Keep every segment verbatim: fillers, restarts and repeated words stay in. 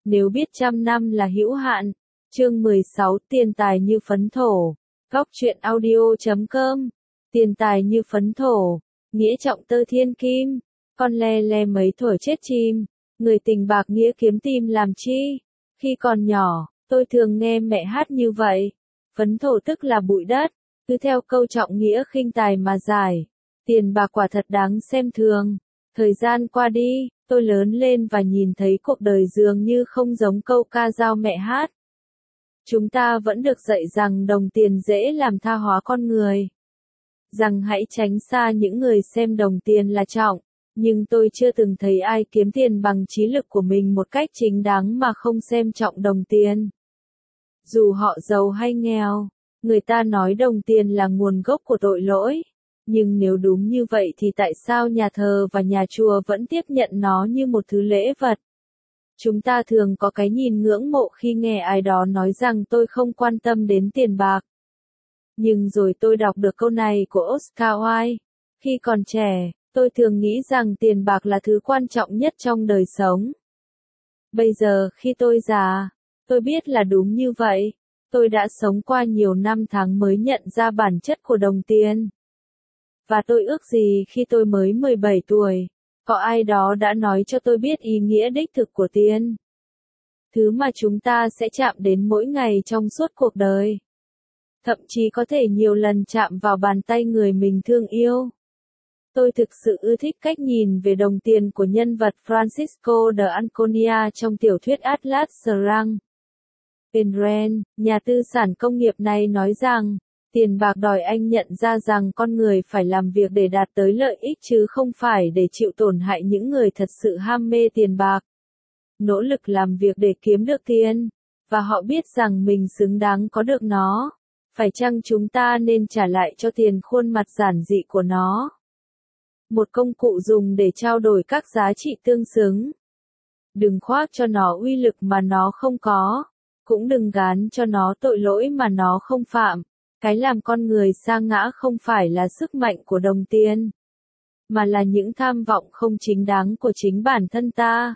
Nếu biết trăm năm là hữu hạn. Chương mười sáu Tiền tài như phấn thổ. Góc truyện audio chấm com. Tiền tài như phấn thổ. Nghĩa trọng tơ thiên kim. Con le le mấy thổi chết chim. Người tình bạc nghĩa kiếm tim làm chi. Khi còn nhỏ, tôi thường nghe mẹ hát như vậy. Phấn thổ tức là bụi đất. Cứ theo câu trọng nghĩa khinh tài mà giải. Tiền bạc quả thật đáng xem thường. Thời gian qua đi, tôi lớn lên và nhìn thấy cuộc đời dường như không giống câu ca dao mẹ hát. Chúng ta vẫn được dạy rằng đồng tiền dễ làm tha hóa con người. Rằng hãy tránh xa những người xem đồng tiền là trọng. Nhưng tôi chưa từng thấy ai kiếm tiền bằng trí lực của mình một cách chính đáng mà không xem trọng đồng tiền. Dù họ giàu hay nghèo, người ta nói đồng tiền là nguồn gốc của tội lỗi. Nhưng nếu đúng như vậy thì tại sao nhà thờ và nhà chùa vẫn tiếp nhận nó như một thứ lễ vật? Chúng ta thường có cái nhìn ngưỡng mộ khi nghe ai đó nói rằng tôi không quan tâm đến tiền bạc. Nhưng rồi tôi đọc được câu này của Oscar Wilde. Khi còn trẻ, tôi thường nghĩ rằng tiền bạc là thứ quan trọng nhất trong đời sống. Bây giờ khi tôi già, tôi biết là đúng như vậy. Tôi đã sống qua nhiều năm tháng mới nhận ra bản chất của đồng tiền. Và tôi ước gì khi tôi mới mười bảy tuổi, có ai đó đã nói cho tôi biết ý nghĩa đích thực của tiền. Thứ mà chúng ta sẽ chạm đến mỗi ngày trong suốt cuộc đời. Thậm chí có thể nhiều lần chạm vào bàn tay người mình thương yêu. Tôi thực sự ưa thích cách nhìn về đồng tiền của nhân vật Francisco de Anconia trong tiểu thuyết Atlas Shrugged. Ayn Rand, nhà tư sản công nghiệp này nói rằng, tiền bạc đòi anh nhận ra rằng con người phải làm việc để đạt tới lợi ích chứ không phải để chịu tổn hại những người thật sự ham mê tiền bạc. Nỗ lực làm việc để kiếm được tiền, và họ biết rằng mình xứng đáng có được nó. Phải chăng chúng ta nên trả lại cho tiền khuôn mặt giản dị của nó? Một công cụ dùng để trao đổi các giá trị tương xứng. Đừng khoác cho nó uy lực mà nó không có. Cũng đừng gán cho nó tội lỗi mà nó không phạm. Cái làm con người sa ngã không phải là sức mạnh của đồng tiền, mà là những tham vọng không chính đáng của chính bản thân ta.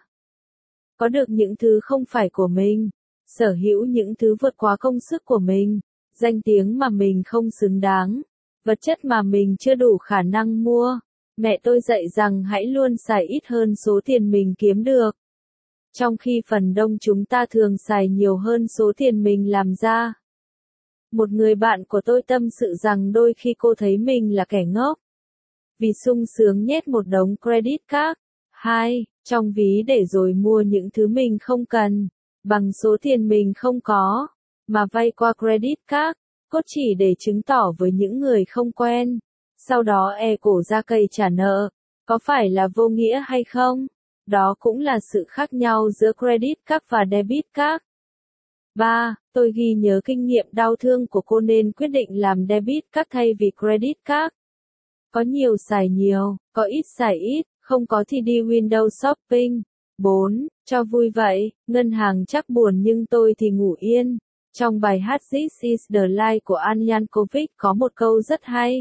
Có được những thứ không phải của mình, sở hữu những thứ vượt quá công sức của mình, danh tiếng mà mình không xứng đáng, vật chất mà mình chưa đủ khả năng mua. Mẹ tôi dạy rằng hãy luôn xài ít hơn số tiền mình kiếm được. Trong khi phần đông chúng ta thường xài nhiều hơn số tiền mình làm ra. Một người bạn của tôi tâm sự rằng đôi khi cô thấy mình là kẻ ngốc. Vì sung sướng nhét một đống credit card, hai, trong ví để rồi mua những thứ mình không cần, bằng số tiền mình không có, mà vay qua credit card, cốt chỉ để chứng tỏ với những người không quen. Sau đó e cổ ra cây trả nợ. Có phải là vô nghĩa hay không? Đó cũng là sự khác nhau giữa credit card và debit card. ba. Tôi ghi nhớ kinh nghiệm đau thương của cô nên quyết định làm debit card thay vì credit card. Có nhiều xài nhiều, có ít xài ít, không có thì đi window shopping. bốn. Cho vui vậy, ngân hàng chắc buồn nhưng tôi thì ngủ yên. Trong bài hát This is the Life của An Yankovic có một câu rất hay.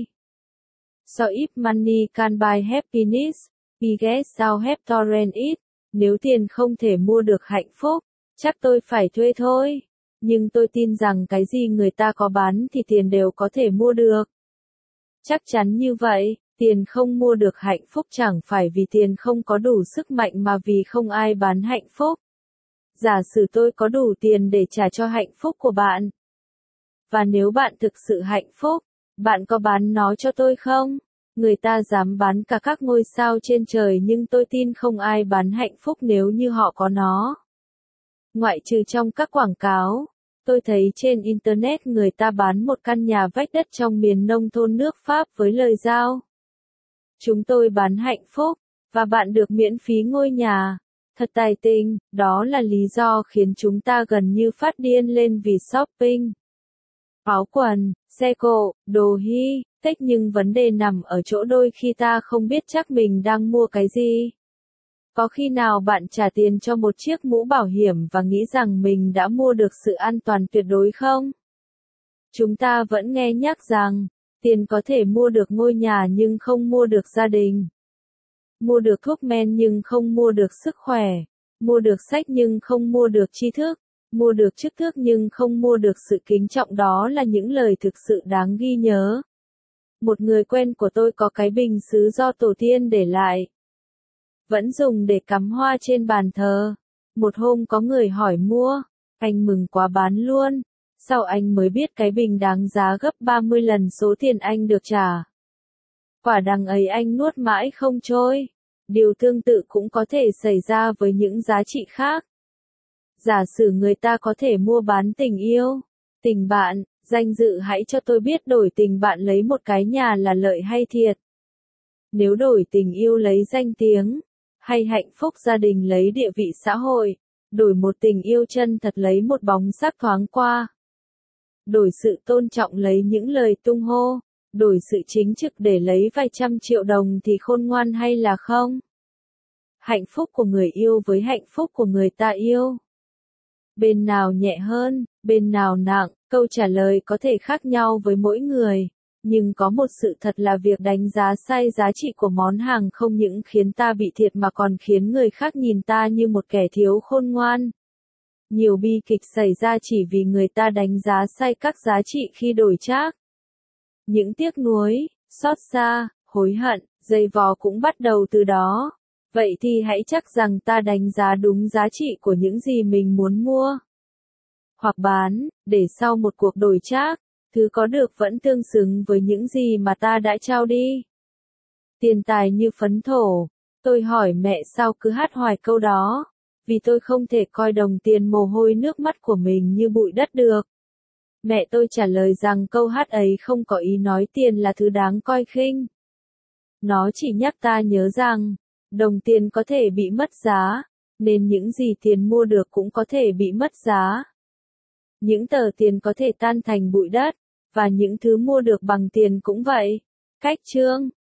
So if money can buy happiness, I guess I'll have to rent it. Nếu tiền không thể mua được hạnh phúc, chắc tôi phải thuê thôi. Nhưng tôi tin rằng cái gì người ta có bán thì tiền đều có thể mua được. Chắc chắn như vậy, tiền không mua được hạnh phúc chẳng phải vì tiền không có đủ sức mạnh mà vì không ai bán hạnh phúc. Giả sử tôi có đủ tiền để trả cho hạnh phúc của bạn. Và nếu bạn thực sự hạnh phúc, bạn có bán nó cho tôi không? Người ta dám bán cả các ngôi sao trên trời nhưng tôi tin không ai bán hạnh phúc nếu như họ có nó. Ngoại trừ trong các quảng cáo, tôi thấy trên Internet người ta bán một căn nhà vách đất trong miền nông thôn nước Pháp với lời giao. Chúng tôi bán hạnh phúc, và bạn được miễn phí ngôi nhà. Thật tài tình, đó là lý do khiến chúng ta gần như phát điên lên vì shopping. Áo quần, xe cộ, đồ hi, tích nhưng vấn đề nằm ở chỗ đôi khi ta không biết chắc mình đang mua cái gì. Có khi nào bạn trả tiền cho một chiếc mũ bảo hiểm và nghĩ rằng mình đã mua được sự an toàn tuyệt đối không? Chúng ta vẫn nghe nhắc rằng, tiền có thể mua được ngôi nhà nhưng không mua được gia đình. Mua được thuốc men nhưng không mua được sức khỏe. Mua được sách nhưng không mua được tri thức, mua được chức tước nhưng không mua được sự kính trọng, đó là những lời thực sự đáng ghi nhớ. Một người quen của tôi có cái bình sứ do tổ tiên để lại, vẫn dùng để cắm hoa trên bàn thờ. Một hôm có người hỏi mua, anh mừng quá bán luôn. Sau anh mới biết cái bình đáng giá gấp ba mươi lần số tiền anh được trả. Quả đằng ấy anh nuốt mãi không trôi. Điều tương tự cũng có thể xảy ra với những giá trị khác. Giả sử người ta có thể mua bán tình yêu, tình bạn, danh dự, hãy cho tôi biết đổi tình bạn lấy một cái nhà là lợi hay thiệt. Nếu đổi tình yêu lấy danh tiếng, hay hạnh phúc gia đình lấy địa vị xã hội, đổi một tình yêu chân thật lấy một bóng sắc thoáng qua. Đổi sự tôn trọng lấy những lời tung hô, đổi sự chính trực để lấy vài trăm triệu đồng thì khôn ngoan hay là không? Hạnh phúc của người yêu với hạnh phúc của người ta yêu, bên nào nhẹ hơn, bên nào nặng, câu trả lời có thể khác nhau với mỗi người. Nhưng có một sự thật là việc đánh giá sai giá trị của món hàng không những khiến ta bị thiệt mà còn khiến người khác nhìn ta như một kẻ thiếu khôn ngoan. Nhiều bi kịch xảy ra chỉ vì người ta đánh giá sai các giá trị khi đổi trác. Những tiếc nuối, xót xa, hối hận, dây vò cũng bắt đầu từ đó. Vậy thì hãy chắc rằng ta đánh giá đúng giá trị của những gì mình muốn mua hoặc bán, để sau một cuộc đổi trác, thứ có được vẫn tương xứng với những gì mà ta đã trao đi. Tiền tài như phấn thổ. Tôi hỏi mẹ sao cứ hát hoài câu đó, vì tôi không thể coi đồng tiền mồ hôi nước mắt của mình như bụi đất được. Mẹ tôi trả lời rằng câu hát ấy không có ý nói tiền là thứ đáng coi khinh. Nó chỉ nhắc ta nhớ rằng, đồng tiền có thể bị mất giá, nên những gì tiền mua được cũng có thể bị mất giá. Những tờ tiền có thể tan thành bụi đất, và những thứ mua được bằng tiền cũng vậy. Cách chương